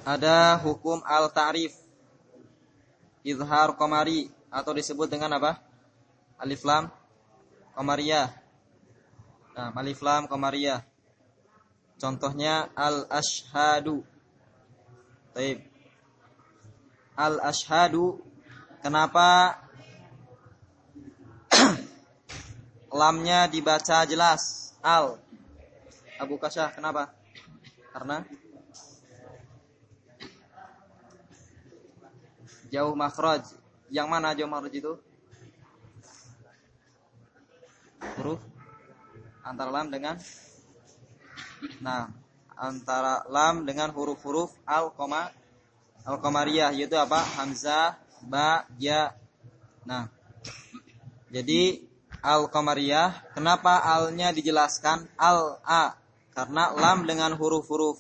ada hukum al-ta'rif, izhar qamari, atau disebut dengan apa? Alif lam qamariyah. Nah, alif lam qamariyah. Contohnya al-ashhadu. Baik. Al-ashhadu, kenapa lamnya dibaca jelas? Al. Abu Kasyah, kenapa? Karena jauh makhraj. Yang mana jauh makhraj itu? Huruf antara lam dengan, nah, antara lam dengan huruf-huruf al-qamariyah, yaitu apa? Hamzah, ba, ya. Nah, jadi al-qamariyah, kenapa alnya dijelaskan al-a? Karena lam dengan huruf-huruf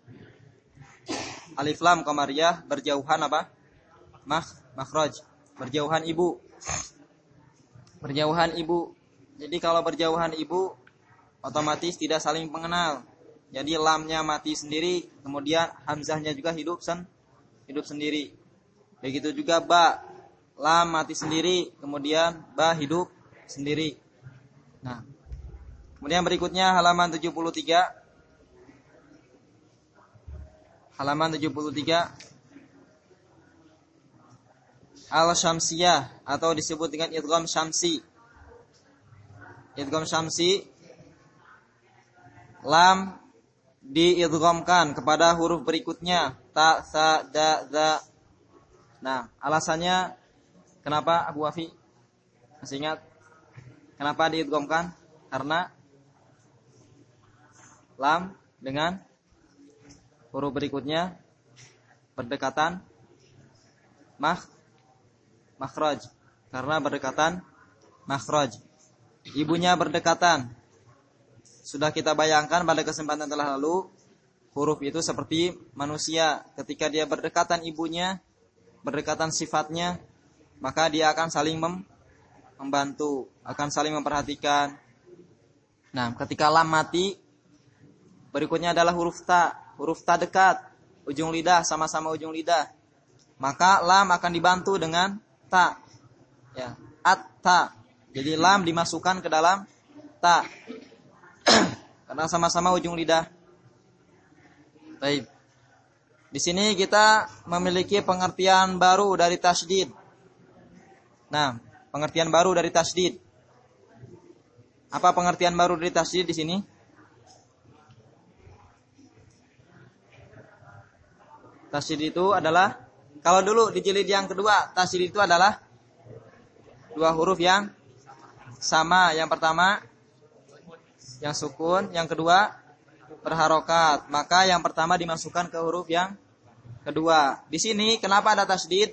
alif lam qamariyah berjauhan apa? Makhraj, berjauhan ibu. Berjauhan ibu. Jadi kalau berjauhan ibu otomatis tidak saling mengenal. Jadi lamnya mati sendiri, kemudian hamzahnya juga hidup sendiri. Begitu juga ba, lam mati sendiri, kemudian ba hidup sendiri. Nah, kemudian berikutnya halaman 73. Halaman 73. Al-syamsiyah, atau disebut dengan idgham syamsi. Idgham syamsi, lam diidghamkan kepada huruf berikutnya, ta, sa, da, za. Nah, alasannya kenapa, Abu Wafi? Masih ingat? Kenapa diidghamkan? Karena lam dengan huruf berikutnya berdekatan makhraj. Karena berdekatan makhraj. Ibunya berdekatan. Sudah kita bayangkan pada kesempatan telah lalu, huruf itu seperti manusia. Ketika dia berdekatan ibunya, berdekatan sifatnya, maka dia akan saling membantu, akan saling memperhatikan. Nah, ketika lam mati, berikutnya adalah huruf ta. Huruf ta dekat, ujung lidah sama-sama ujung lidah. Maka lam akan dibantu dengan ta. Ya, at-ta. Jadi lam dimasukkan ke dalam ta. Karena sama-sama ujung lidah. Baik. Di sini kita memiliki pengertian baru dari tasydid. Nah, pengertian baru dari tasydid. Apa pengertian baru dari tasydid di sini? Tasydid itu adalah, kalau dulu di jilid yang kedua, tasydid itu adalah dua huruf yang sama. Yang pertama yang sukun, yang kedua berharokat. Maka yang pertama dimasukkan ke huruf yang kedua. Di sini kenapa ada tasydid?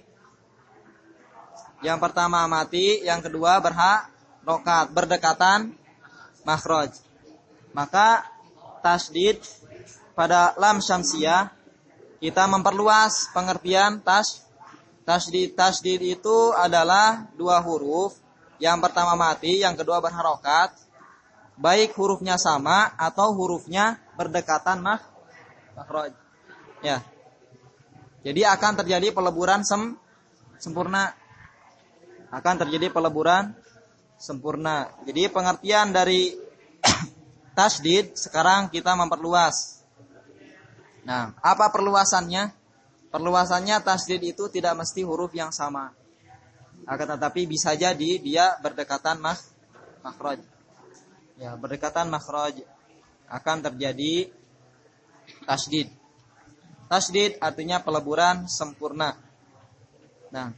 Yang pertama mati, yang kedua berharokat, berdekatan makhraj. Maka tasydid pada lam syamsiyah, kita memperluas pengertian tasydid. Tasydid itu adalah dua huruf, yang pertama mati, yang kedua berharokat, baik hurufnya sama atau hurufnya berdekatan makhraj. Ya. Jadi akan terjadi peleburan sempurna. Akan terjadi peleburan sempurna. Jadi pengertian dari tasydid sekarang kita memperluas. Nah, apa perluasannya? Perluasannya tasydid itu tidak mesti huruf yang sama. Akan tetapi bisa jadi dia berdekatan makhraj. Ya, berdekatan makhraj akan terjadi tasydid. Tasydid artinya peleburan sempurna. Nah,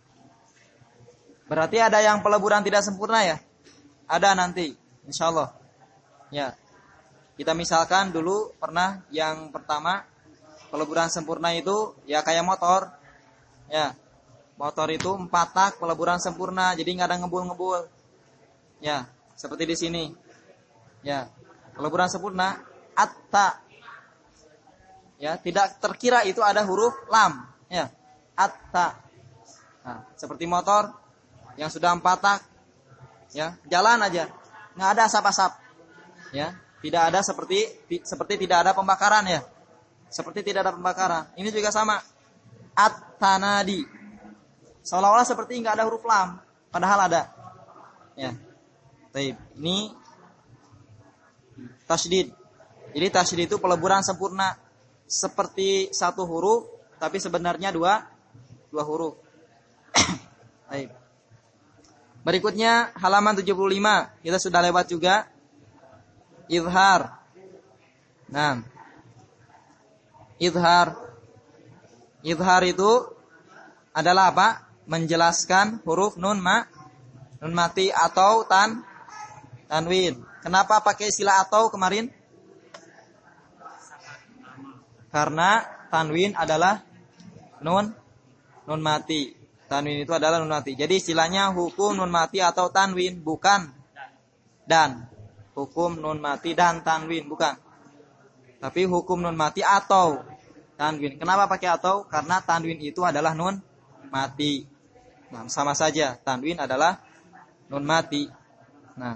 berarti ada yang peleburan tidak sempurna ya? Ada nanti, insyaallah. Ya. Kita misalkan dulu pernah yang pertama peleburan sempurna itu ya kayak motor. Ya. Motor itu 4 tak peleburan sempurna, jadi enggak ada ngebul-ngebul. Ya, seperti di sini. Ya. Peleburan sempurna at-ta. Ya, tidak terkira itu ada huruf lam, ya. At-ta. Nah, seperti motor yang sudah 4 tak. Ya, jalan aja. Enggak ada asap-asap. Ya. Tidak ada seperti tidak ada pembakaran ya. seperti tidak ada pembakaran. Ini juga sama. At-tanadi. Seolah-olah seperti enggak ada huruf lam, padahal ada. Ya. Baik, ini tasydid. Jadi tasydid itu peleburan sempurna seperti satu huruf tapi sebenarnya dua huruf. Baik. Berikutnya halaman 75. Kita sudah lewat juga. Izhar. Nah. Izhar. Izhar itu adalah apa? Menjelaskan huruf nun mati atau tanwin. Kenapa pakai istilah atau kemarin? Karena tanwin adalah nun mati. Tanwin itu adalah nun mati. Jadi istilahnya hukum nun mati atau tanwin, bukan dan. Hukum nun mati dan tanwin, bukan. Tapi hukum nun mati atau tanwin. Kenapa pakai atau? Karena tanwin itu adalah nun mati. Nah, sama saja. Tanwin adalah nun mati. Nah.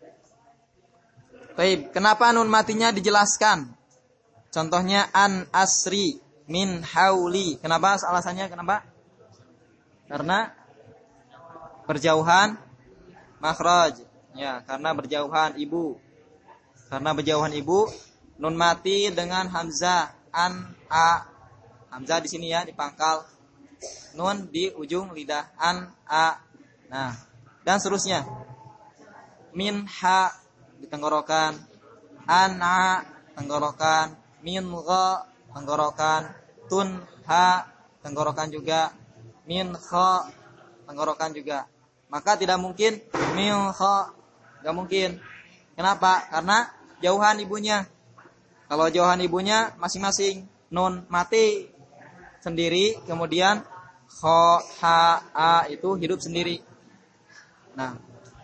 Baik, kenapa nun matinya dijelaskan? Contohnya an asri min hauli. Kenapa? Alasannya kenapa? Karena berjauhan makhraj. Ya, karena berjauhan ibu. Karena berjauhan ibu, nun mati dengan hamzah an a. Hamzah di sini ya, di pangkal. Nun di ujung lidah an a. Nah, dan seterusnya. Min ha di tenggorokan, an a tenggorokan, min gha tenggorokan, tun ha tenggorokan juga, min kha tenggorokan juga. Maka tidak mungkin min kha, enggak mungkin. Kenapa? Karena jauhan ibunya. Kalau jauhan ibunya masing-masing nun mati sendiri, kemudian kha ha a itu hidup sendiri. Nah.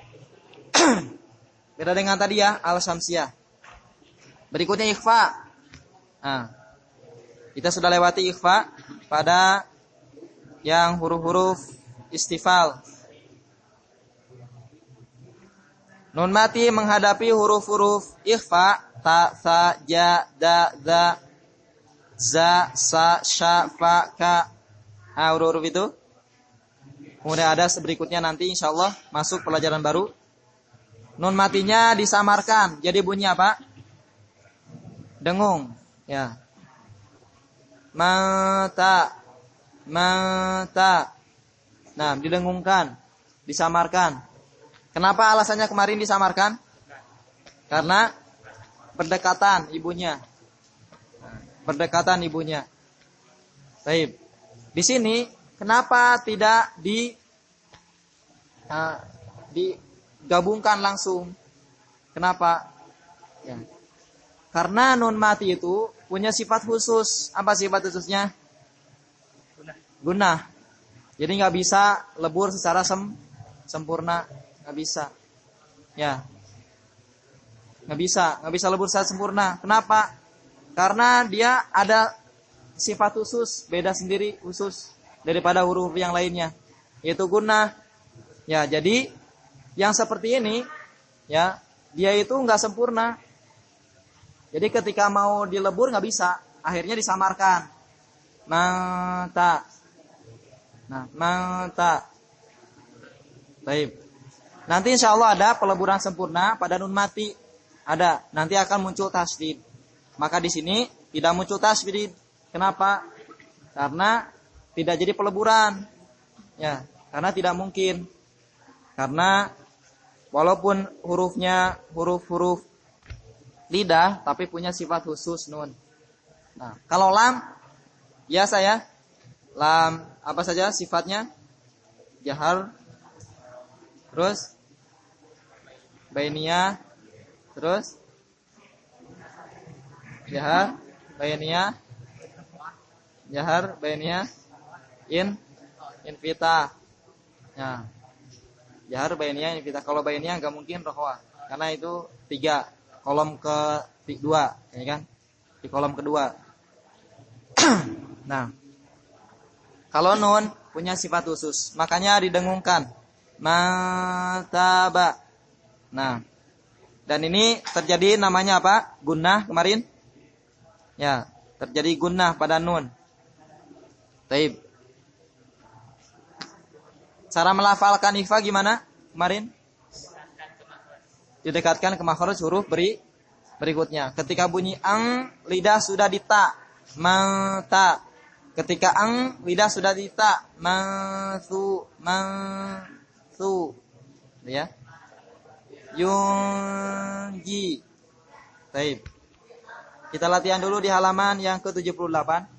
Beda dengan tadi ya, al-syamsiyah. Berikutnya ikhfa. Nah, kita sudah lewati ikhfa pada yang huruf-huruf istifal. Nun mati menghadapi huruf-huruf ikhfa, ta, sa, ja, da, za, za, sa, sya, fa, ka. Nah, huruf-huruf itu. Kemudian ada berikutnya nanti insyaallah masuk pelajaran baru. Nun matinya disamarkan. Jadi bunyi apa? Dengung. Ya. Mata. Nah, didengungkan, disamarkan. Kenapa alasannya kemarin disamarkan? Karena berdekatan ibunya. Berdekatan ibunya. Baik. Di sini kenapa tidak digabungkan langsung? Kenapa? Ya. Karena nun mati itu punya sifat khusus. Apa sifat khususnya? Gunah. Jadi nggak bisa lebur secara sempurna, nggak bisa. Ya, nggak bisa lebur secara sempurna. Kenapa? Karena dia ada sifat khusus, beda sendiri khusus daripada huruf yang lainnya, yaitu gunah. Ya, jadi yang seperti ini, ya, dia itu nggak sempurna. Jadi ketika mau dilebur nggak bisa, akhirnya disamarkan. Mata. Nah, mata. Baik. Nanti insya Allah ada peleburan sempurna pada nun mati. Ada. Nanti akan muncul tasydid. Maka di sini tidak muncul tasydid. Kenapa? Karena tidak jadi peleburan. Ya, karena tidak mungkin. Karena walaupun hurufnya huruf-huruf lidah, tapi punya sifat khusus nun. Nah, kalau lam, biasa ya. Lam apa saja sifatnya? Jahar, terus bainiyah, terus jahar, bainiyah, infitah. Nah, jahar, bainiyah, infitah. Kalau bainiyah nggak mungkin rokhwah, karena itu 3 kolom ke-2, ya kan? Di kolom kedua. Nah, kalau nun punya sifat khusus, makanya didengungkan. Mataba. Nah, dan ini terjadi namanya apa? Gunnah kemarin. Ya, terjadi gunnah pada nun. Taib. Cara melafalkan ikhfa gimana kemarin? Didekatkan ke makhraj huruf berikutnya. Ketika bunyi ang, lidah sudah di ta, mata. Ketika ang, lidah sudah di ta, mansu. Ya. Yunji. Baik. Kita latihan dulu di halaman yang ke-78.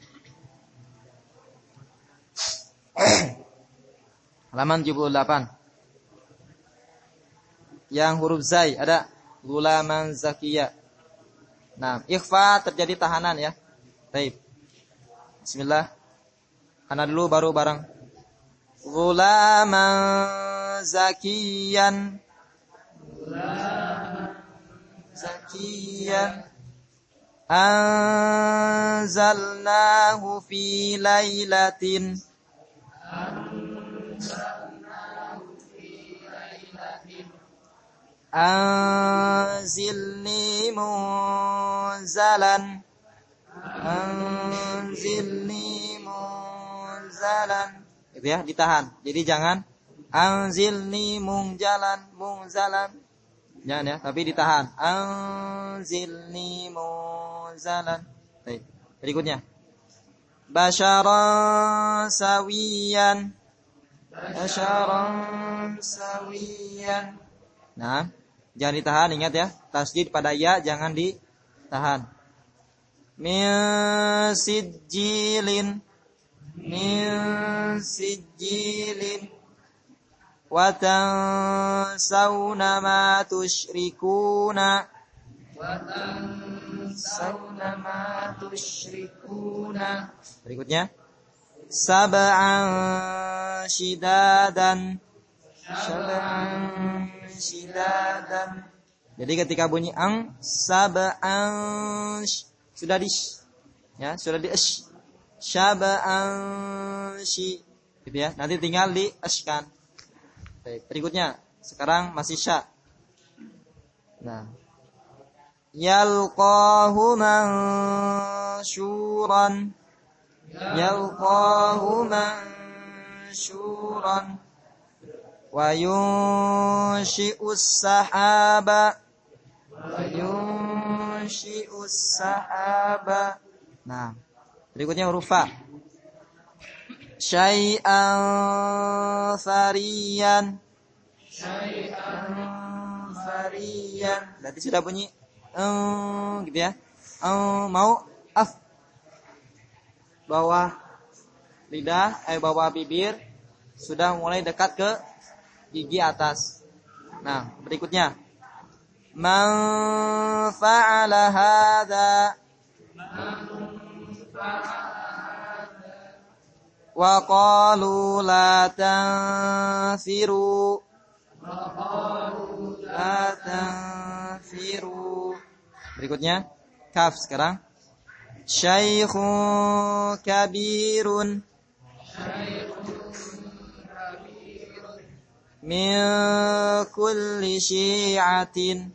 Halaman 78. Yang huruf zai ada gulaman zakiyah. Nah, ikhfa terjadi tahanan ya. Baik. Bismillah. Ana dulu baru bareng. Gulaman zakiyan. Zakiyan. Anzalnahu fi lailatin. Anzilni munzalan. Anzilni munzalan. Itu ya, ditahan. Jadi jangan anzilni munzalan. Jangan ya, tapi ditahan. Anzilni munzalan. Baik. Berikutnya. Basyaran sawiyan. Basyaran sawiyan. Nah, jangan ditahan, ingat ya. Tasdid pada ya jangan ditahan. Min sijilin. Wa tansawna ma tusyrikuna. Berikutnya. Sab'an shidadan. Jadi ketika bunyi ang, sab'an sudah di ya, sudah di ash. Sab'an shi. Gitu ya. Nanti tinggal di ashkan. Baik, berikutnya. Sekarang masih sya. Nah. Yalqahu manshuran. Wa yunshi'us sahaba. Nah, berikutnya huruf fa. Syai'an fariyan. Berarti sudah bunyi gitu ya. Mau af. Bawah lidah, bawah bibir sudah mulai dekat ke gigi atas. Nah, berikutnya. Man fa'ala hadza wa qalu la tanfiru. Berikutnya kaf sekarang. Syaikhun kabirun. Min kulli syi'atin.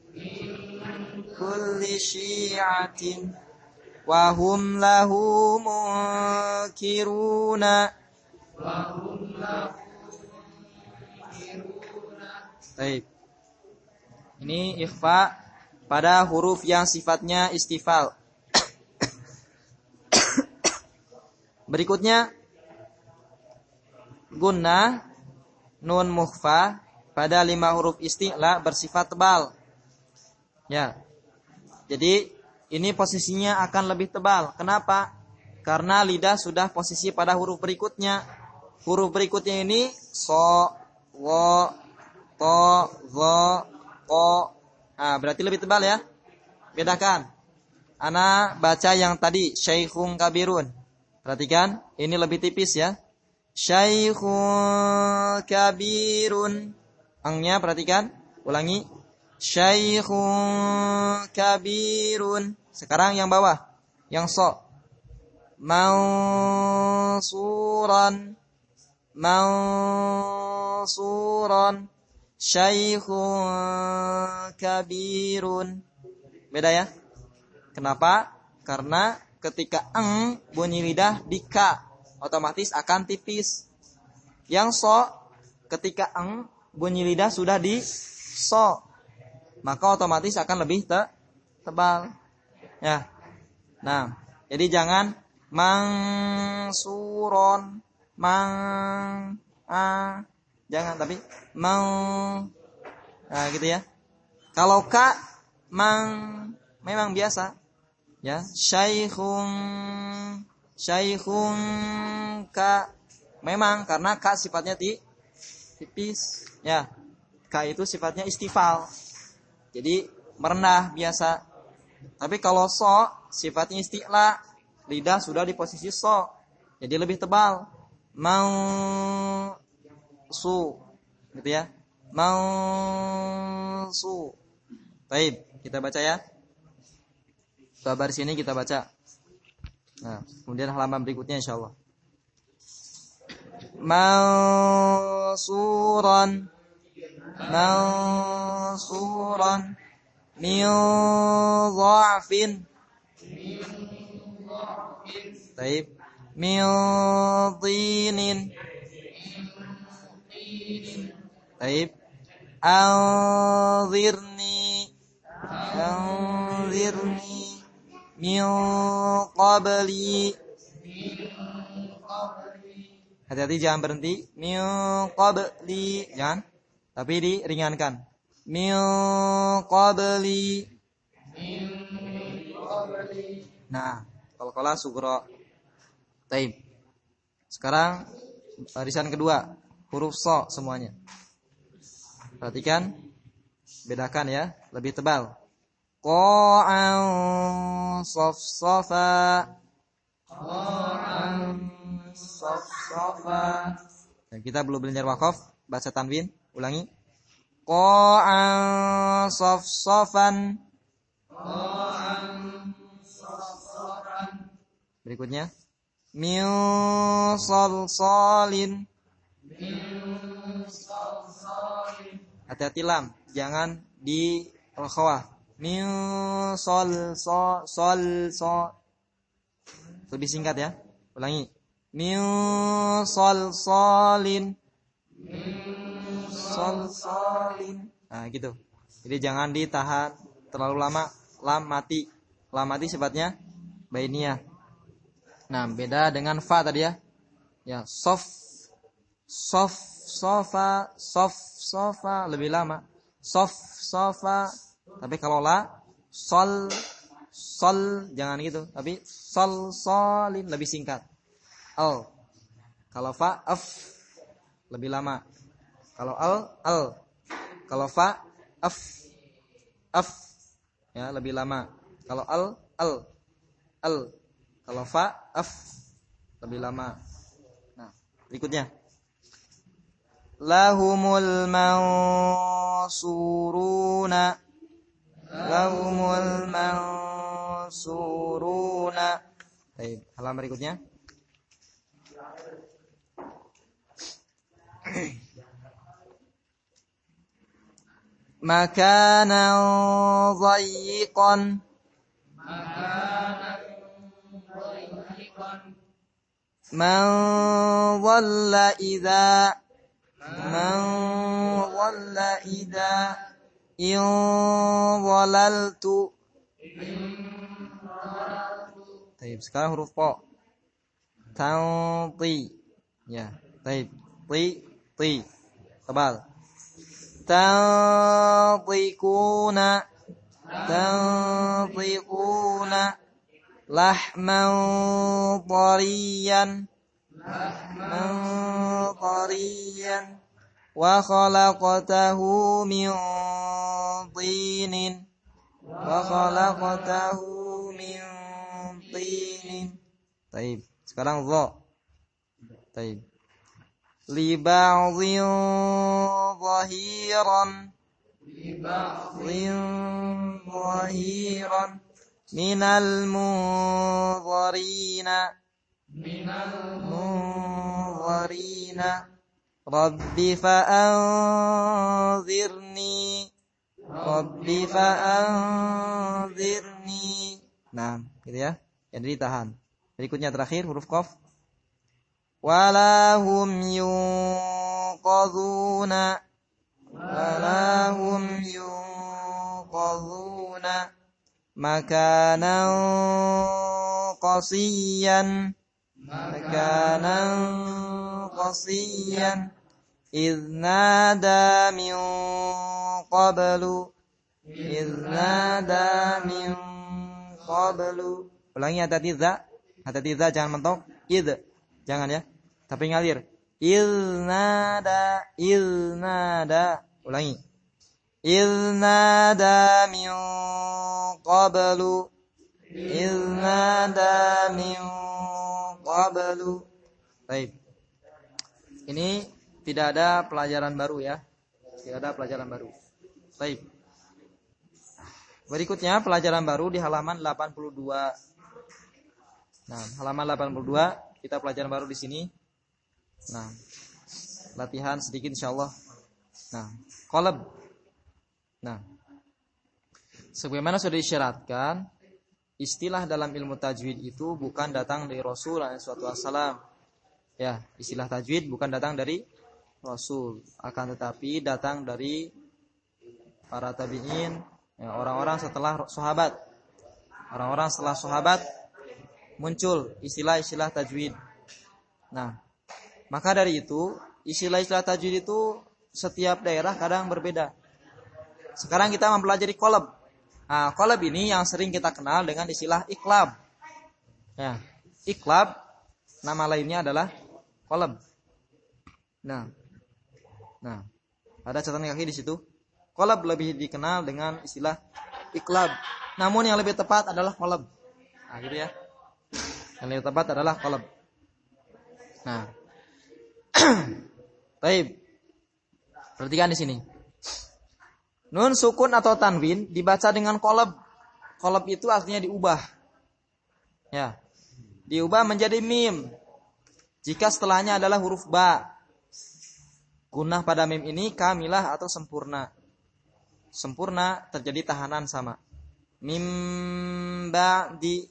Wa hum lahu munkiruna. Baik. Ini ikhfa pada huruf yang sifatnya istifal. Berikutnya gunnah nun mukhfa pada 5 huruf isti'la bersifat tebal. Ya. Jadi ini posisinya akan lebih tebal. Kenapa? Karena lidah sudah posisi pada huruf berikutnya. Huruf berikutnya ini so, wo, to, zo, ko. Nah, berarti lebih tebal ya. Bedakan. Ana baca yang tadi syaikhun kabirun. Perhatikan, ini lebih tipis ya. Syaikhun kabirun. Angnya perhatikan, ulangi. Syaikhun kabirun. Sekarang yang bawah, yang so. Mansuran. Syaikhun kabirun. Beda ya? Kenapa? Karena ketika eng bunyi lidah di ka, otomatis akan tipis. Yang so, ketika eng bunyi lidah sudah di so, maka otomatis akan lebih tebal. Ya. Nah, jadi jangan mangsuron, jangan, tapi nah gitu ya. Kalau ka memang biasa. Ya, syaikhun ka, memang karena ka sifatnya tipis. Ya, ka itu sifatnya istifal. Jadi merendah biasa. Tapi kalau so sifatnya isti'la, lidah sudah di posisi so, jadi lebih tebal. Mau su, gitu ya. Mau su. Baik, kita baca ya. Kabar sini kita baca. Nah, kemudian halaman berikutnya insyaallah. Mansuran min dha'fin. Baik. Min tinin. Baik. Anzirni min qabli. Hati-hati jangan berhenti. Min qabli, jangan. Tapi diringankan. Min qabli. Nah, qalqalah sughra. Baik. Sekarang barisan kedua, huruf so semuanya. Perhatikan, bedakan ya, lebih tebal. Qa'an safsafa. Dan kita belum belajar waqaf, baca tanwin, ulangi. Qa'an safsafan. Berikutnya, min salsalin. Hati-hati lam, jangan di al-khawah. Min sol. Lebih singkat ya. Ulangi. Min salsalin. Nah, gitu. Jadi jangan ditahan terlalu lama. Lam mati sifatnya bainiyah. Nah, beda dengan fa tadi ya. Ya, sofa lebih lama. Sofa. Tapi kalau la sol jangan gitu. Tapi solin lebih singkat. Al. Kalau fa af lebih lama. Kalau al. Kalau fa af ya lebih lama. Kalau al. Kalau fa af lebih lama. Nah, berikutnya. Lahumul mansuruna. Baik, halaman berikutnya. Makanan dhayyiqan. Man dhalla idza in dhalaltu. Baik, sekarang huruf po. Tanti. Ya, baik. Ti. Tebal. Tantiquna. Lahman tariyan. Wa khalaqtahu min tinin. Baik, sekarang dha. Baik. Li ba'dhin dhahiran minal munzarina. Rabbi fa'anzirni. Nah, gitu ya. Jadi ditahan. Berikutnya terakhir huruf qaf. Walahum yunqadhuna. Walahum yunqadhuna makanan qasiyan. Makanan qasiyan. إذ نادى من قبل إذ نادى من قبل. Ulangi hati-hati za jangan mentok. Id jangan ya, tapi ngalir. إذ نادى. Ulangi. إذ نادى من قبل إذ نادى من قبل. Baik. Ini tidak ada pelajaran baru ya. Tidak ada pelajaran baru. Baik. Berikutnya pelajaran baru di halaman 82. Nah, halaman 82 kita pelajaran baru di sini. Nah, latihan sedikit insyaallah. Nah, qalb. Nah, sebagaimana sudah disyaratkan, istilah dalam ilmu tajwid itu bukan datang dari Rasul sallallahu alaihi wasallam. Ya, istilah tajwid bukan datang dari Rasul, akan tetapi datang dari para tabi'in, ya, orang-orang setelah sahabat. Orang-orang setelah sahabat muncul istilah-istilah tajwid. Nah, maka dari itu istilah-istilah tajwid itu setiap daerah kadang berbeda. Sekarang kita mempelajari qalb. Nah, qalb ini yang sering kita kenal dengan istilah iqlab. Ya, iqlab nama lainnya adalah qalb. Nah, ada catatan kaki di situ. Qalb lebih dikenal dengan istilah iqlab. Namun yang lebih tepat adalah qalb. Nah, gitu ya. Yang lebih tepat adalah qalb. Nah. Baik. Perhatikan di sini. Nun sukun atau tanwin dibaca dengan qalb. Qalb itu artinya diubah. Ya. Diubah menjadi mim. Jika setelahnya adalah huruf ba. Gunnah pada mim ini kamilah atau sempurna. Sempurna terjadi tahanan sama. Mim ba'di.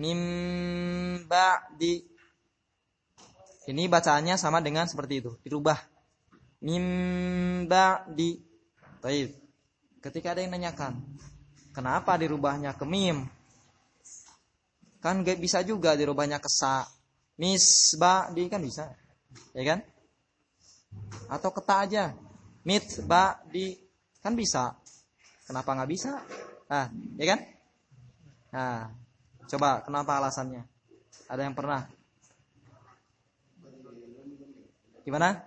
Ini bacaannya sama dengan seperti itu, dirubah. Mim ba'di. Baik. Ketika ada yang nanyakan, kenapa dirubahnya ke mim? Kan gak bisa juga dirubahnya ke sa. Misba'di kan bisa. Ya kan? Atau keta aja. Mitba'di kan bisa. Kenapa nggak bisa? Nah, ya kan? Nah, coba kenapa alasannya? Ada yang pernah? Gimana?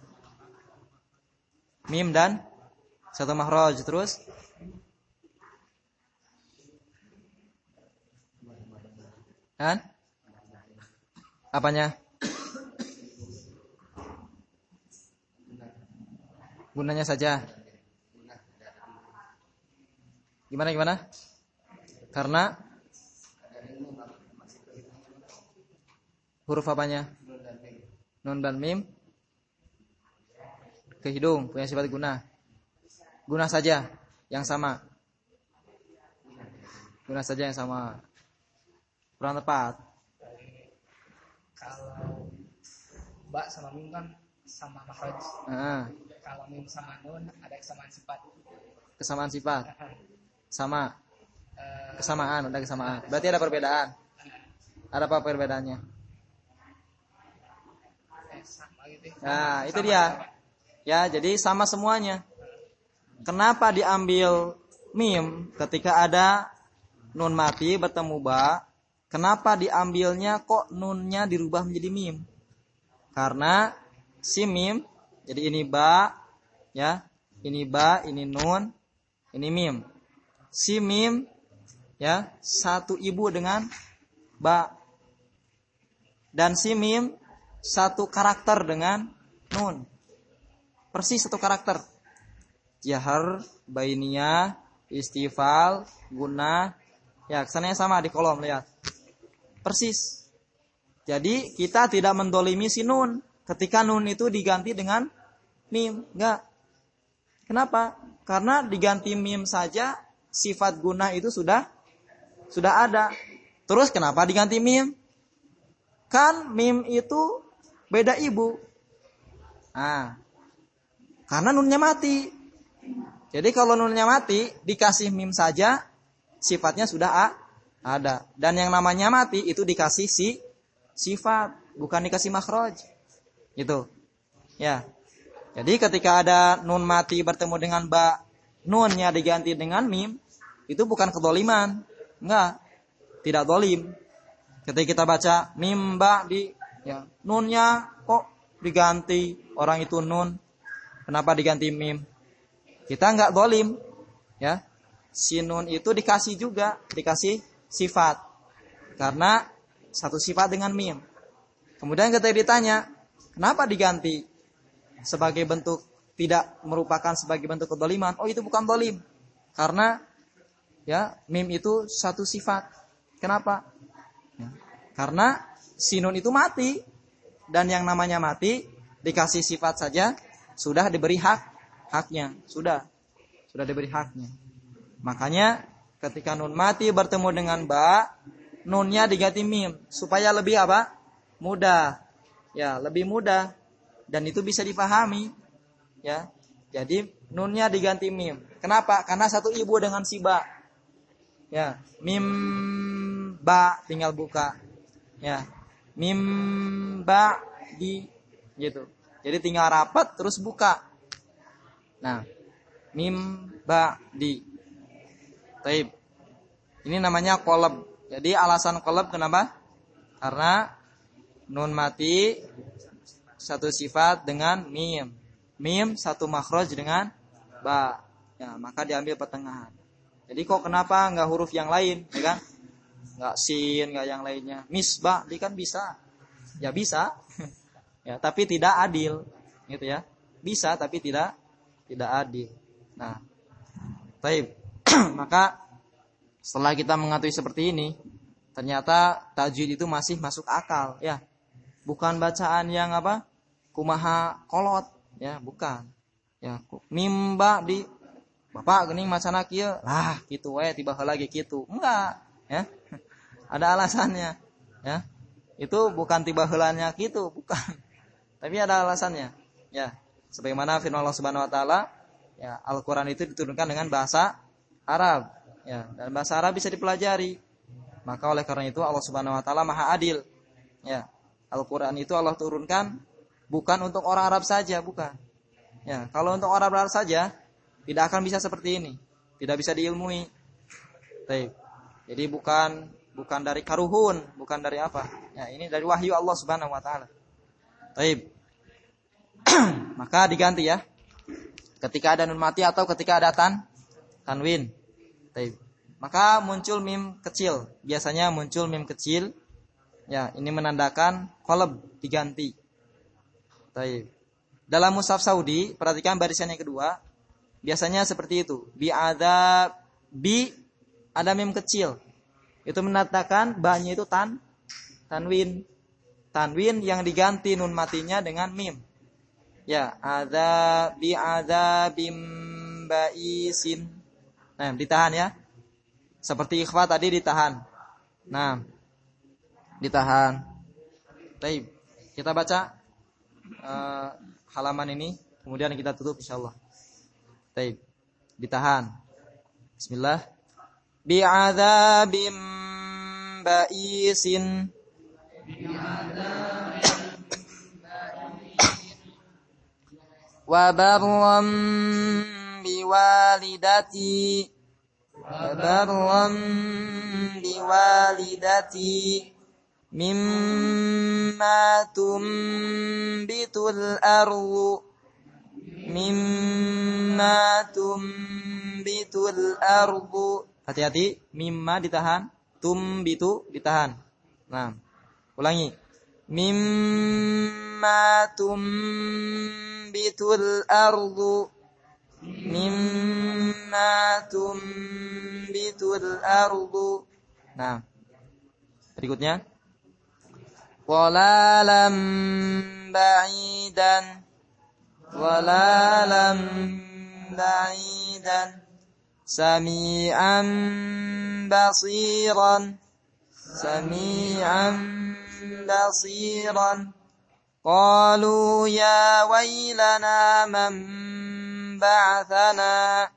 Mim dan satu makhraj terus? Kan? Apanya? Gunanya saja. Gimana? Karena huruf apanya? Nun dan mim ke hidung punya sifat guna. Guna saja yang sama. Guna saja yang sama. Kurang tepat. Kalau ba sama mim kan sama makhraj. Kalau mim sama nun ada kesamaan sifat. Kesamaan sifat. Sama. Kesamaan, ada kesamaan. Berarti ada perbedaan. Ada apa perbedaannya? Sama gitu. Nah, itu dia. Ya, jadi sama semuanya. Kenapa diambil mim ketika ada nun mati bertemu ba? Kenapa diambilnya kok nunnya dirubah menjadi mim? Karena si mim, jadi ini ba, ya, ini ba, ini nun, ini mim. Si mim, ya, satu ibu dengan ba. Dan si mim satu karakter dengan nun. Persis satu karakter. Jahar, bainiyah, istifal, guna. Ya, kesannya sama di kolom, lihat. Persis. Jadi kita tidak mendolimi si nun ketika nun itu diganti dengan mim. Enggak. Kenapa? Karena diganti mim saja sifat guna itu sudah ada. Terus kenapa diganti mim? Kan mim itu beda ibu. Nah, karena nunnya mati. Jadi kalau nunnya mati, dikasih mim saja, sifatnya sudah ada. Dan yang namanya mati itu dikasih sifat, bukan dikasih makhraj. Gitu. Ya. Jadi ketika ada nun mati bertemu dengan ba, nunnya diganti dengan mim, itu bukan kedzaliman. Enggak. Tidak zalim. Ketika kita baca mim ba di, ya, nunnya kok diganti, orang itu nun, kenapa diganti mim? Kita enggak zalim, ya. Si nun itu dikasih juga, dikasih sifat. Karena satu sifat dengan mim. Kemudian ketika ditanya, kenapa diganti? Sebagai bentuk, tidak merupakan sebagai bentuk kedzaliman. Oh, itu bukan zalim. Karena ya, mim itu satu sifat. Kenapa? Ya, karena si nun itu mati. Dan yang namanya mati dikasih sifat saja sudah diberi haknya. Sudah diberi haknya. Makanya ketika nun mati bertemu dengan ba, nunnya diganti mim supaya lebih apa? Mudah. Ya, lebih mudah. Dan itu bisa dipahami, ya. Jadi nunnya diganti mim. Kenapa? Karena satu ibu dengan si ba. Ya, mim ba tinggal buka. Ya, mim ba di, gitu. Jadi tinggal rapat terus buka. Nah, mim ba di. Taib. Ini namanya qalb. Jadi alasan qalb kenapa? Karena nun mati satu sifat dengan mim. Mim satu makhraj dengan ba. Ya, maka diambil pertengahan. Jadi kok kenapa enggak huruf yang lain, ya kan? Enggak sin, enggak yang lainnya. Misbah, dia kan bisa. Ya bisa. Ya, tapi tidak adil, gitu ya. Bisa tapi tidak adil. Nah, baik. Maka setelah kita mengetahui seperti ini, ternyata tajwid itu masih masuk akal, ya. Bukan bacaan yang apa? Kumaha kolot, ya, bukan. Ya, mimba di Bapak geuning macana kieu. Lah, kitu we tiba heula ge kitu. Enggak, ya. Ada alasannya, ya. Itu bukan tiba heulanya kitu, bukan. Tapi ada alasannya. Ya, sebagaimana firman Allah Subhanahu wa taala, ya, Al-Qur'an itu diturunkan dengan bahasa Arab, ya, dan bahasa Arab bisa dipelajari. Maka oleh karena itu Allah Subhanahu wa taala Maha Adil. Ya. Al-Qur'an itu Allah turunkan bukan untuk orang Arab saja, bukan. Ya, kalau untuk orang Arab saja tidak akan bisa seperti ini. Tidak bisa diilmui. Baik. Jadi bukan dari karuhun, bukan dari apa? Ya, ini dari wahyu Allah Subhanahu wa taala. Baik. Maka diganti ya. Ketika ada nun mati atau ketika ada tanwin. Baik. Maka muncul mim kecil. Biasanya muncul mim kecil. Ya, ini menandakan qalb diganti. Baik. Dalam mushaf Saudi, perhatikan barisan yang kedua. Biasanya seperti itu. Ada mim kecil. Itu menandakan ba-nya itu tanwin. Tanwin yang diganti nun matinya dengan mim. Ya, ada bim baisin. Nah, ditahan ya. Seperti ikhfa tadi ditahan. Nah, ditahan. Baik. Kita baca halaman ini, kemudian kita tutup insyaallah. Baik. Ditahan. Bismillah. Bi'adzabim ba'isin. Wa barram biwalidati. Mimma tumbitul ardu. Hati-hati, mimma ditahan, tumbitu ditahan. Nah, ulangi. Mimma tumbitul ardu. Nah, berikutnya. Walalam ba'idan. Sami'an basiran. سميعا بصيرا قالوا يا ويلنا من بعثنا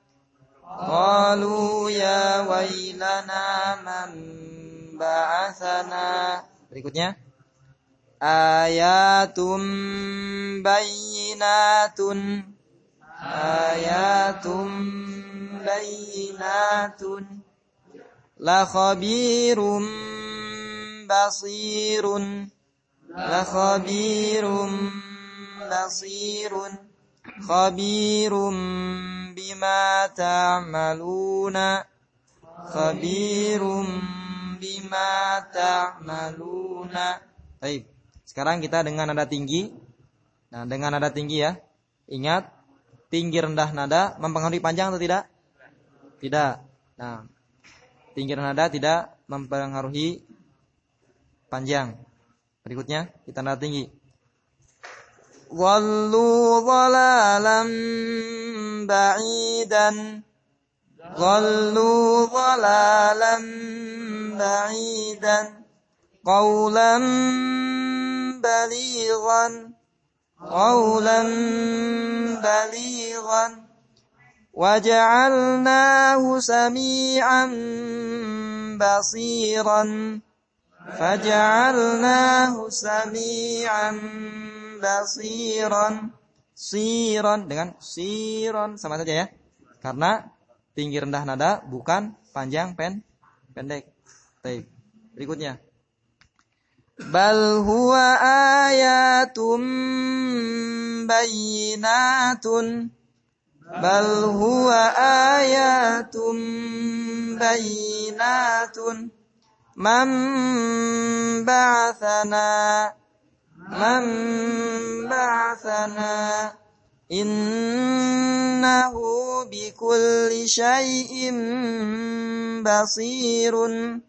قالوا يا ويلنا من بعثنا. Berikutnya ayatum bayyinatun la khabirum basirun khabirum bima ta'maluna Baik. Sekarang kita dengan nada tinggi. Nah, dengan nada tinggi ya. Ingat, tinggi rendah nada mempengaruhi panjang atau tidak? Tidak. Nah, tinggi nada tidak mempengaruhi panjang. Berikutnya kita nada tinggi. Dhallu dhalalan ba'idan qawlan balighan waja'alnahu sami'an basiran siron dengan siron sama saja ya, karena tinggi rendah nada bukan panjang pendek. Baik. Berikutnya bal huwa ayatum bayyinatun man ba'athana innahu bikulli syai'in basirun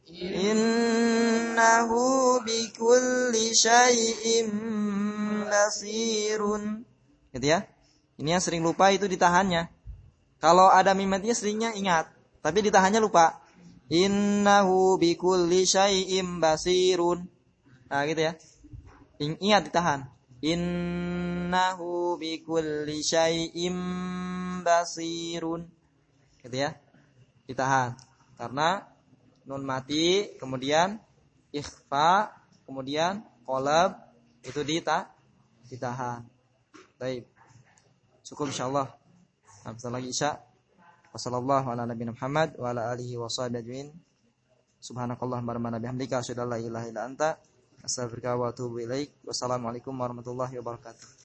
gitu ya. Ini yang sering lupa itu ditahannya. Kalau ada mimetnya seringnya ingat, tapi ditahannya lupa. Innahu bikulli syai'im basirun. Nah, gitu ya. Ingat ditahan. Innahu bikulli syai'im basirun. Gitu ya. Ditahan. Karena nun mati, kemudian ikhfa, kemudian qalab itu ditahan. Baik. Cukup insyaallah. Sebentar lagi Isya. Wassallallahu ala nabiyina Muhammad wa ala alihi wa sahbihi ajmain. Subhanakallahumma rabbana bihamdika asyhadu an la ilaha illa anta astaghfiruka wa atubu ilaik. Wassalamualaikum warahmatullahi wabarakatuh.